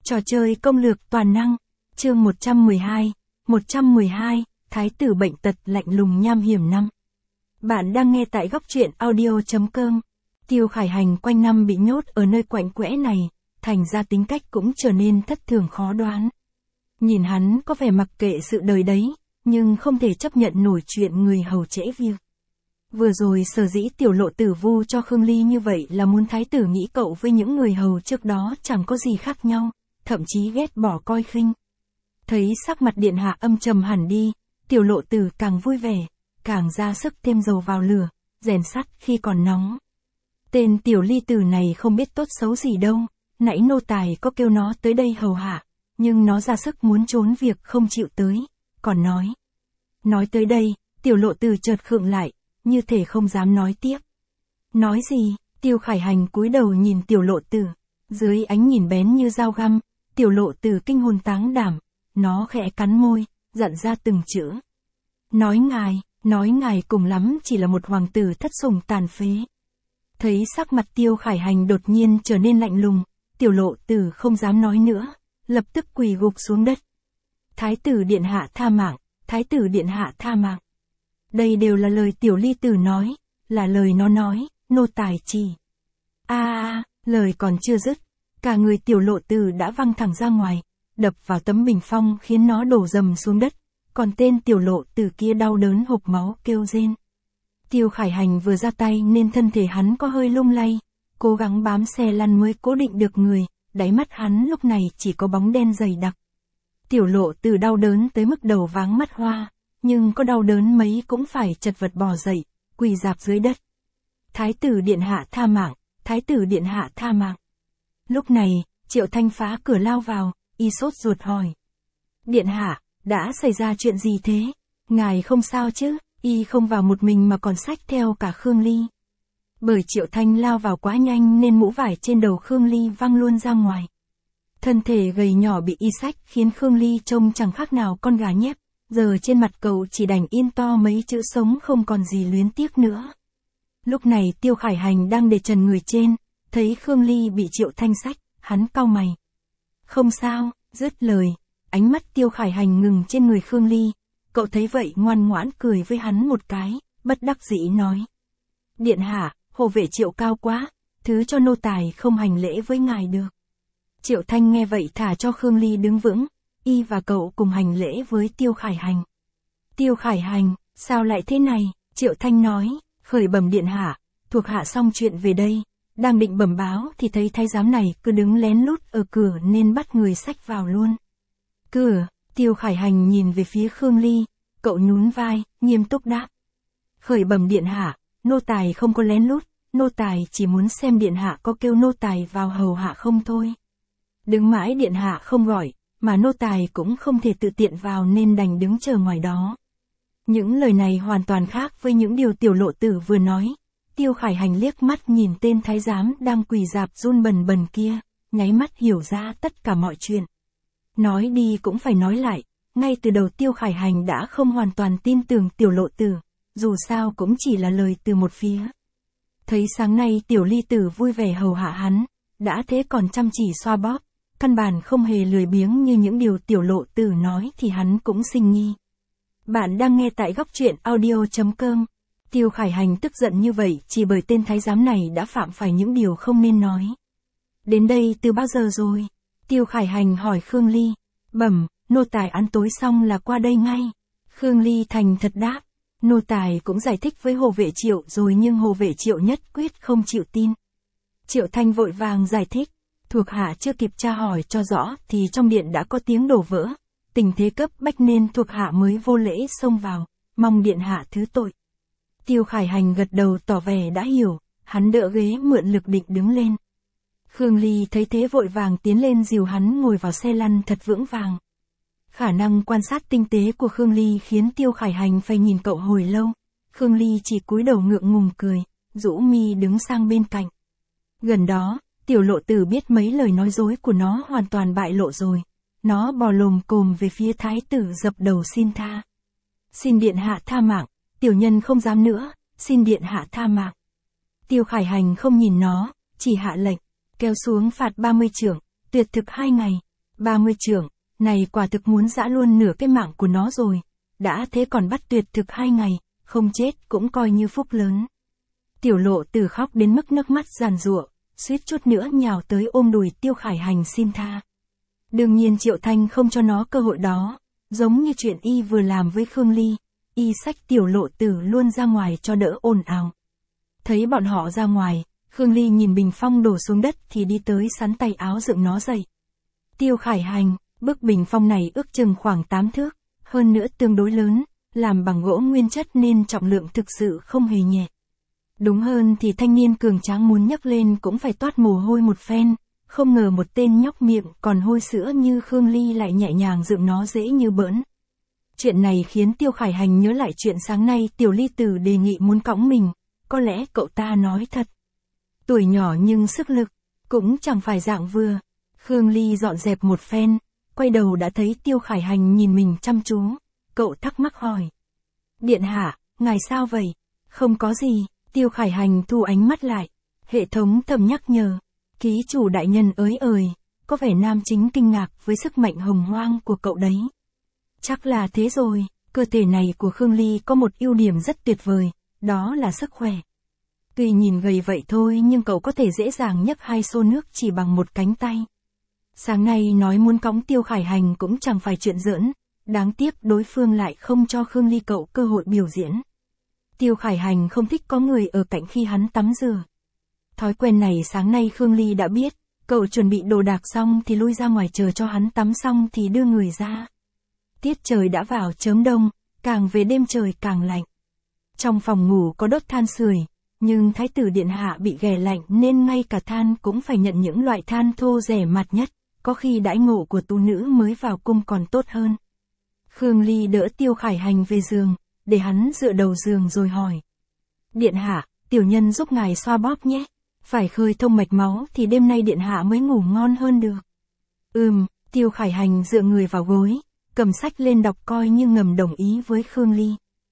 Trò chơi công lược toàn năng, chương 112, 112, Thái tử bệnh tật lạnh lùng nham hiểm 5. Bạn đang nghe tại góc truyện audio.com. Tiêu Khải Hành quanh năm bị nhốt ở nơi quạnh quẽ này, thành ra tính cách cũng trở nên thất thường khó đoán. Nhìn hắn có vẻ mặc kệ sự đời đấy, nhưng không thể chấp nhận nổi chuyện người hầu trễ việc. Vừa rồi sở dĩ Tiểu Lộ Tử vu cho Khương Ly như vậy là muốn thái tử nghĩ cậu với những người hầu trước đó chẳng có gì khác nhau, thậm chí ghét bỏ coi khinh. Thấy sắc mặt điện hạ âm trầm hẳn đi, Tiểu Lộ Tử càng vui vẻ, càng ra sức thêm dầu vào lửa, rèn sắt khi còn nóng. Tên Tiểu Ly Tử này không biết tốt xấu gì đâu, nãy nô tài có kêu nó tới đây hầu hạ, nhưng nó ra sức muốn trốn việc không chịu tới, còn nói tới đây, Tiểu Lộ Tử chợt khựng lại, như thể không dám nói tiếp. Nói gì? Tiêu Khải Hành cúi đầu nhìn Tiểu Lộ Tử, dưới ánh nhìn bén như dao găm, Tiểu Lộ Tử kinh hồn táng đảm, nó khẽ cắn môi, dặn ra từng chữ. Nói ngài cùng lắm chỉ là một hoàng tử thất sủng tàn phế. Thấy sắc mặt Tiêu Khải Hành đột nhiên trở nên lạnh lùng, Tiểu Lộ Tử không dám nói nữa, lập tức quỳ gục xuống đất. Thái tử điện hạ tha mạng, thái tử điện hạ tha mạng. Đây đều là lời Tiểu Ly Tử nói, là lời nó nói, nô tài chỉ. Lời còn chưa dứt, cả người Tiểu Lộ Tử đã văng thẳng ra ngoài, đập vào tấm bình phong khiến nó đổ rầm xuống đất, còn tên Tiểu Lộ Tử kia đau đớn hộc máu kêu rên. Tiêu Khải Hành vừa ra tay nên thân thể hắn có hơi lung lay, cố gắng bám xe lăn mới cố định được người, đáy mắt hắn lúc này chỉ có bóng đen dày đặc. Tiểu Lộ Tử đau đớn tới mức đầu váng mắt hoa, nhưng có đau đớn mấy cũng phải chật vật bò dậy, quỳ rạp dưới đất. Thái tử điện hạ tha mạng, thái tử điện hạ tha mạng. Lúc này, Triệu Thanh phá cửa lao vào, y sốt ruột hỏi. Điện hạ, đã xảy ra chuyện gì thế? Ngài không sao chứ? Y không vào một mình mà còn xách theo cả Khương Ly. Bởi Triệu Thanh lao vào quá nhanh nên mũ vải trên đầu Khương Ly văng luôn ra ngoài. Thân thể gầy nhỏ bị y xách khiến Khương Ly trông chẳng khác nào con gà nhép. Giờ trên mặt cậu chỉ đành in to mấy chữ sống không còn gì luyến tiếc nữa. Lúc này Tiêu Khải Hành đang để trần người trên, thấy Khương Ly bị Triệu Thanh xách, hắn cau mày. Không sao, dứt lời, ánh mắt Tiêu Khải Hành ngừng trên người Khương Ly, cậu thấy vậy ngoan ngoãn cười với hắn một cái, bất đắc dĩ nói. Điện hạ, hộ vệ Triệu cao quá, thứ cho nô tài không hành lễ với ngài được. Triệu Thanh nghe vậy thả cho Khương Ly đứng vững. Y và cậu cùng hành lễ với Tiêu Khải Hành. Tiêu Khải Hành, sao lại thế này? Triệu Thanh nói, khởi bẩm điện hạ, thuộc hạ xong chuyện về đây, đang định bẩm báo thì thấy thái giám này cứ đứng lén lút ở cửa nên bắt người xách vào luôn. Cửa, Tiêu Khải Hành nhìn về phía Khương Ly, cậu nhún vai, nghiêm túc đáp. Khởi bẩm điện hạ, nô tài không có lén lút, nô tài chỉ muốn xem điện hạ có kêu nô tài vào hầu hạ không thôi. Đứng mãi điện hạ không gọi, mà nô tài cũng không thể tự tiện vào nên đành đứng chờ ngoài đó. Những lời này hoàn toàn khác với những điều Tiểu Lộ Tử vừa nói. Tiêu Khải Hành liếc mắt nhìn tên thái giám đang quỳ rạp run bần bần kia, nháy mắt hiểu ra tất cả mọi chuyện. Nói đi cũng phải nói lại, ngay từ đầu Tiêu Khải Hành đã không hoàn toàn tin tưởng Tiểu Lộ Tử, dù sao cũng chỉ là lời từ một phía. Thấy sáng nay Tiểu Ly Tử vui vẻ hầu hạ hắn, đã thế còn chăm chỉ xoa bóp, căn bản không hề lười biếng như những điều Tiểu Lộ Tử nói thì hắn cũng sinh nghi. Bạn đang nghe tại góc truyện audio.com. Tiêu Khải Hành tức giận như vậy chỉ bởi tên thái giám này đã phạm phải những điều không nên nói. Đến đây từ bao giờ rồi? Tiêu Khải Hành hỏi Khương Ly. Bẩm, nô tài ăn tối xong là qua đây ngay. Khương Ly thành thật đáp. Nô tài cũng giải thích với hộ vệ Triệu rồi nhưng hộ vệ Triệu nhất quyết không chịu tin. Triệu Thanh vội vàng giải thích. Thuộc hạ chưa kịp tra hỏi cho rõ thì trong điện đã có tiếng đổ vỡ, tình thế cấp bách nên thuộc hạ mới vô lễ xông vào, mong điện hạ thứ tội. Tiêu Khải Hành gật đầu tỏ vẻ đã hiểu, hắn đỡ ghế mượn lực định đứng lên. Khương Ly thấy thế vội vàng tiến lên dìu hắn ngồi vào xe lăn thật vững vàng. Khả năng quan sát tinh tế của Khương Ly khiến Tiêu Khải Hành phải nhìn cậu hồi lâu. Khương Ly chỉ cúi đầu ngượng ngùng cười, rũ mi đứng sang bên cạnh. Gần đó, Tiểu Lộ Tử biết mấy lời nói dối của nó hoàn toàn bại lộ rồi. Nó bò lồm cồm về phía thái tử dập đầu xin tha. Xin điện hạ tha mạng, tiểu nhân không dám nữa, xin điện hạ tha mạng. Tiêu Khải Hành không nhìn nó, chỉ hạ lệnh, kéo xuống phạt 30 chưởng, tuyệt thực 2 ngày. 30 trượng, này quả thực muốn giã luôn nửa cái mạng của nó rồi. Đã thế còn bắt tuyệt thực 2 ngày, không chết cũng coi như phúc lớn. Tiểu Lộ Tử khóc đến mức nước mắt giàn giụa, suýt chút nữa nhào tới ôm đùi Tiêu Khải Hành xin tha. Đương nhiên Triệu Thanh không cho nó cơ hội đó, giống như chuyện y vừa làm với Khương Ly, y xách Tiểu Lộ Tử luôn ra ngoài cho đỡ ồn ào. Thấy bọn họ ra ngoài, Khương Ly nhìn bình phong đổ xuống đất thì đi tới sắn tay áo dựng nó dậy. Tiêu Khải Hành, bức bình phong này ước chừng khoảng 8 thước, hơn nữa tương đối lớn, làm bằng gỗ nguyên chất nên trọng lượng thực sự không hề nhẹ. Đúng hơn thì thanh niên cường tráng muốn nhấc lên cũng phải toát mồ hôi một phen, không ngờ một tên nhóc miệng còn hôi sữa như Khương Ly lại nhẹ nhàng dựng nó dễ như bỡn. Chuyện này khiến Tiêu Khải Hành nhớ lại chuyện sáng nay Tiểu Ly Tử đề nghị muốn cõng mình, có lẽ cậu ta nói thật. Tuổi nhỏ nhưng sức lực, cũng chẳng phải dạng vừa. Khương Ly dọn dẹp một phen, quay đầu đã thấy Tiêu Khải Hành nhìn mình chăm chú, cậu thắc mắc hỏi. Điện hạ, ngài sao vậy? Không có gì, Tiêu Khải Hành thu ánh mắt lại. Hệ thống thầm nhắc nhở. Ký chủ đại nhân ơi, có vẻ nam chính kinh ngạc với sức mạnh hồng hoang của cậu đấy. Chắc là thế rồi, cơ thể này của Khương Ly có một ưu điểm rất tuyệt vời, đó là sức khỏe. Tuy nhìn gầy vậy thôi nhưng cậu có thể dễ dàng nhấc 2 xô nước chỉ bằng một cánh tay. Sáng nay nói muốn cõng Tiêu Khải Hành cũng chẳng phải chuyện giỡn, đáng tiếc đối phương lại không cho Khương Ly cậu cơ hội biểu diễn. Tiêu Khải Hành không thích có người ở cạnh khi hắn tắm rửa. Thói quen này sáng nay Khương Ly đã biết, cậu chuẩn bị đồ đạc xong thì lui ra ngoài chờ cho hắn tắm xong thì đưa người ra. Tiết trời đã vào chớm đông, càng về đêm trời càng lạnh. Trong phòng ngủ có đốt than sưởi, nhưng Thái tử điện hạ bị ghẻ lạnh nên ngay cả than cũng phải nhận những loại than thô rẻ mạt nhất, có khi đãi ngộ của tú nữ mới vào cung còn tốt hơn. Khương Ly đỡ Tiêu Khải Hành về giường, để hắn dựa đầu giường rồi hỏi. Điện hạ, tiểu nhân giúp ngài xoa bóp nhé, phải khơi thông mạch máu thì đêm nay điện hạ mới ngủ ngon hơn được. Tiêu Khải Hành dựa người vào gối, cầm sách lên đọc coi như ngầm đồng ý với Khương Ly.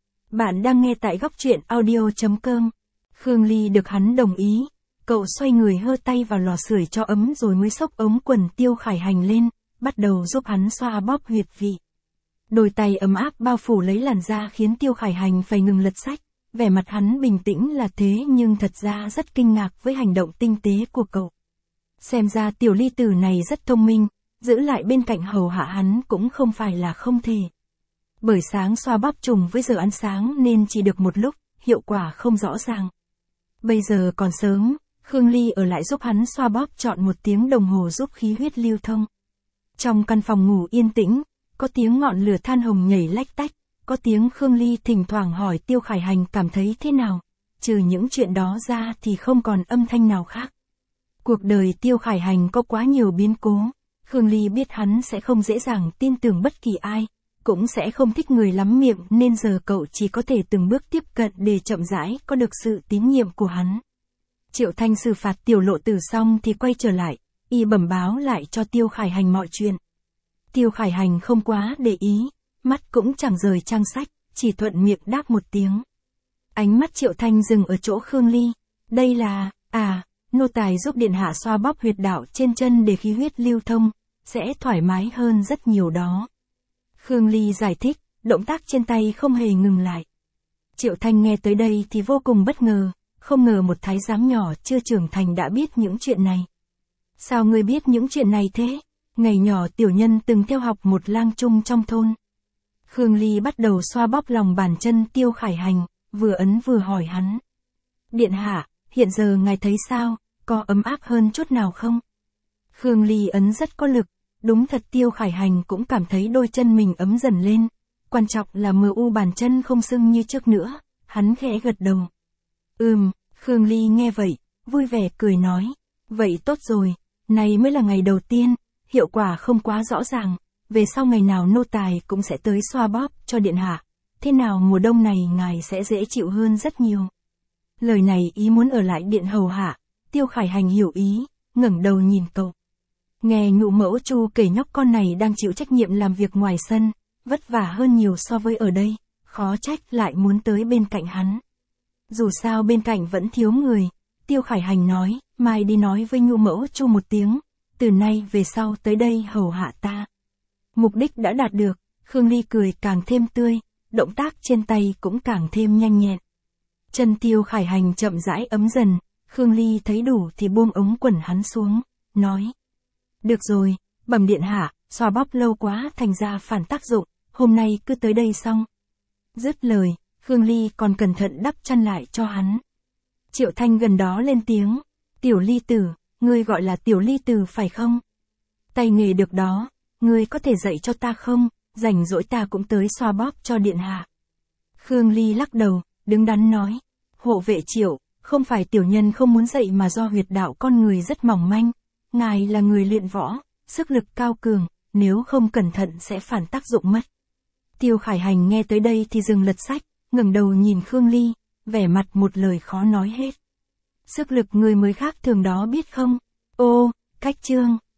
Bạn đang nghe tại góc truyện audio.com. Khương Ly được hắn đồng ý, cậu xoay người hơ tay vào lò sưởi cho ấm rồi mới xốc ống quần Tiêu Khải Hành lên, bắt đầu giúp hắn xoa bóp huyệt vị. Đôi tay ấm áp bao phủ lấy làn da khiến Tiêu Khải Hành phải ngừng lật sách, vẻ mặt hắn bình tĩnh là thế nhưng thật ra rất kinh ngạc với hành động tinh tế của cậu. Xem ra Tiểu Ly Tử này rất thông minh, giữ lại bên cạnh hầu hạ hắn cũng không phải là không thể. Bởi sáng xoa bóp trùng với giờ ăn sáng nên chỉ được một lúc, hiệu quả không rõ ràng. Bây giờ còn sớm, Khương Ly ở lại giúp hắn xoa bóp trọn 1 tiếng đồng hồ giúp khí huyết lưu thông. Trong căn phòng ngủ yên tĩnh, có tiếng ngọn lửa than hồng nhảy lách tách, có tiếng Khương Ly thỉnh thoảng hỏi Tiêu Khải Hành cảm thấy thế nào, trừ những chuyện đó ra thì không còn âm thanh nào khác. Cuộc đời Tiêu Khải Hành có quá nhiều biến cố, Khương Ly biết hắn sẽ không dễ dàng tin tưởng bất kỳ ai, cũng sẽ không thích người lắm miệng nên giờ cậu chỉ có thể từng bước tiếp cận để chậm rãi có được sự tín nhiệm của hắn. Triệu Thanh xử phạt Tiểu Lộ Tử xong thì quay trở lại, y bẩm báo lại cho Tiêu Khải Hành mọi chuyện. Tiêu Khải Hành không quá để ý, mắt cũng chẳng rời trang sách, chỉ thuận miệng đáp một tiếng. Ánh mắt Triệu Thanh dừng ở chỗ Khương Ly, đây là, nô tài giúp điện hạ xoa bóp huyệt đạo trên chân để khí huyết lưu thông, sẽ thoải mái hơn rất nhiều đó. Khương Ly giải thích, động tác trên tay không hề ngừng lại. Triệu Thanh nghe tới đây thì vô cùng bất ngờ, không ngờ một thái giám nhỏ chưa trưởng thành đã biết những chuyện này. Sao ngươi biết những chuyện này thế? Ngày nhỏ tiểu nhân từng theo học một lang trung trong thôn. Khương Ly bắt đầu xoa bóp lòng bàn chân Tiêu Khải Hành, vừa ấn vừa hỏi hắn. Điện hạ, hiện giờ ngài thấy sao, có ấm áp hơn chút nào không? Khương Ly ấn rất có lực, đúng thật Tiêu Khải Hành cũng cảm thấy đôi chân mình ấm dần lên, quan trọng là u bàn chân không sưng như trước nữa, hắn khẽ gật đầu. Khương Ly nghe vậy, vui vẻ cười nói, vậy tốt rồi, này mới là ngày đầu tiên, hiệu quả không quá rõ ràng, về sau ngày nào nô tài cũng sẽ tới xoa bóp cho điện hạ, thế nào mùa đông này ngài sẽ dễ chịu hơn rất nhiều. Lời này ý muốn ở lại điện hầu hạ, Tiêu Khải Hành hiểu ý, ngẩng đầu nhìn cậu. Nghe Ngũ Mẫu Chu kể nhóc con này đang chịu trách nhiệm làm việc ngoài sân, vất vả hơn nhiều so với ở đây, khó trách lại muốn tới bên cạnh hắn. Dù sao bên cạnh vẫn thiếu người, Tiêu Khải Hành nói, mai đi nói với Ngũ Mẫu Chu một tiếng, từ nay về sau tới đây hầu hạ ta. Mục đích đã đạt được, Khương Ly cười càng thêm tươi, động tác trên tay cũng càng thêm nhanh nhẹn. Chân Tiêu Khải Hành chậm rãi ấm dần, Khương Ly thấy đủ thì buông ống quần hắn xuống, nói. Được rồi, bẩm điện hạ, xoa bóp lâu quá thành ra phản tác dụng, hôm nay cứ tới đây xong. Dứt lời, Khương Ly còn cẩn thận đắp chăn lại cho hắn. Triệu Thanh gần đó lên tiếng, Tiểu Ly tử, ngươi gọi là Tiểu Ly tử phải không? Tay nghề được đó, ngươi có thể dạy cho ta không, rảnh rỗi ta cũng tới xoa bóp cho điện hạ. Khương Ly lắc đầu, đứng đắn nói, hộ vệ Triệu, không phải tiểu nhân không muốn dạy mà do huyệt đạo con người rất mỏng manh, ngài là người luyện võ, sức lực cao cường, nếu không cẩn thận sẽ phản tác dụng mất. Tiêu Khải Hành nghe tới đây thì dừng lật sách, ngẩng đầu nhìn Khương Ly, vẻ mặt một lời khó nói hết. Sức lực người mới khác thường đó biết không? Ô, cách chương.